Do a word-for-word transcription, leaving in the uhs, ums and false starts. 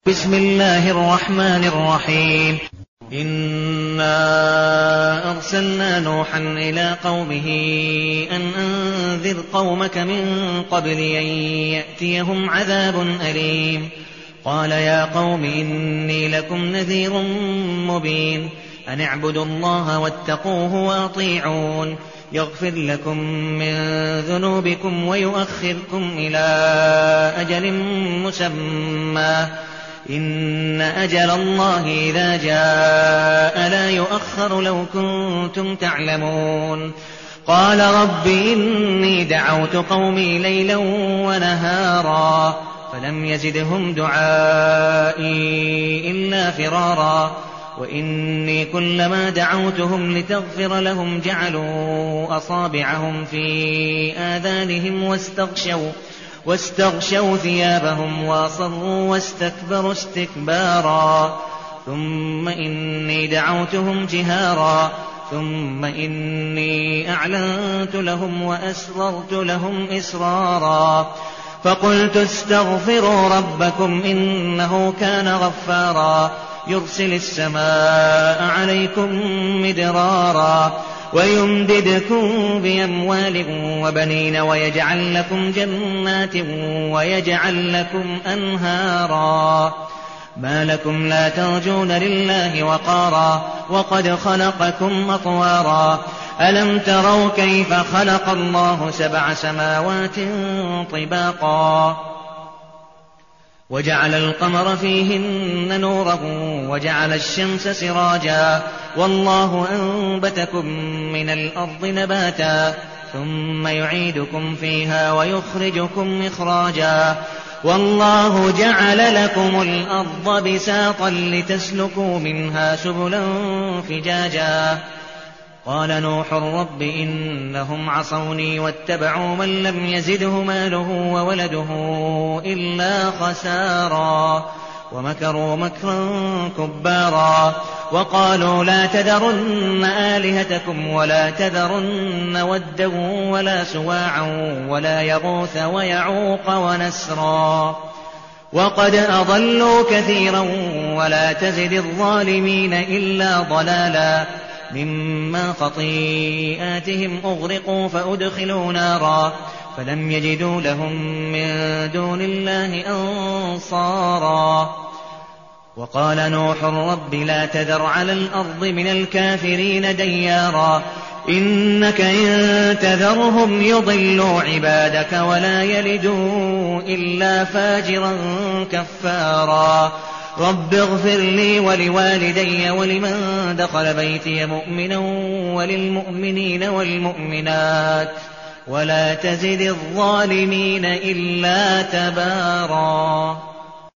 بسم الله الرحمن الرحيم. إنا أرسلنا نوحا إلى قومه أن أنذر قومك من قبل أن يأتيهم عذاب أليم. قال يا قوم إني لكم نذير مبين أن اعبدوا الله واتقوه وأطيعون يغفر لكم من ذنوبكم ويؤخركم إلى أجل مسمى إن أجل الله إذا جاء لا يؤخر لو كنتم تعلمون. قال رب إني دعوت قومي ليلا ونهارا فلم يزدهم دعائي إلا فرارا وإني كلما دعوتهم لتغفر لهم جعلوا أصابعهم في آذانهم واستغشوا واستغشوا ثيابهم وأصروا واستكبروا استكبارا ثم إني دعوتهم جهارا ثم إني أعلنت لهم وأسررت لهم إسرارا فقلت استغفروا ربكم إنه كان غفارا يرسل السماء عليكم مدرارا ويمددكم بأموال وبنين ويجعل لكم جنات ويجعل لكم أنهارا ما لكم لا ترجون لله وقارا وقد خلقكم أطوارا ألم تروا كيف خلق الله سبع سماوات طباقا وجعل القمر فيهن نورا وجعل الشمس سراجا والله أنبتكم من الأرض نباتا ثم يعيدكم فيها ويخرجكم إخراجا والله جعل لكم الأرض بساطا لتسلكوا منها سبلا فجاجا. قال نوح رب إنهم عصوني واتبعوا من لم يزده ماله وولده إلا خسارا ومكروا مكرا كبارا وقالوا لا تذرن آلهتكم ولا تذرن ودا ولا سواعا ولا يغوث ويعوق ونسرا وقد أضلوا كثيرا ولا تزد الظالمين إلا ضلالا مما خطيئاتهم أغرقوا فأدخلوا نارا فلم يجدوا لهم من دون الله أنصارا. وقال نوح رب لا تذر على الأرض من الكافرين ديارا إنك إن تذرهم يضلوا عبادك ولا يلدوا إلا فاجرا كفارا. رب اغفر لي ولوالدي ولمن دخل بيتي مؤمنا وللمؤمنين والمؤمنات ولا تزد الظالمين إلا تبارا.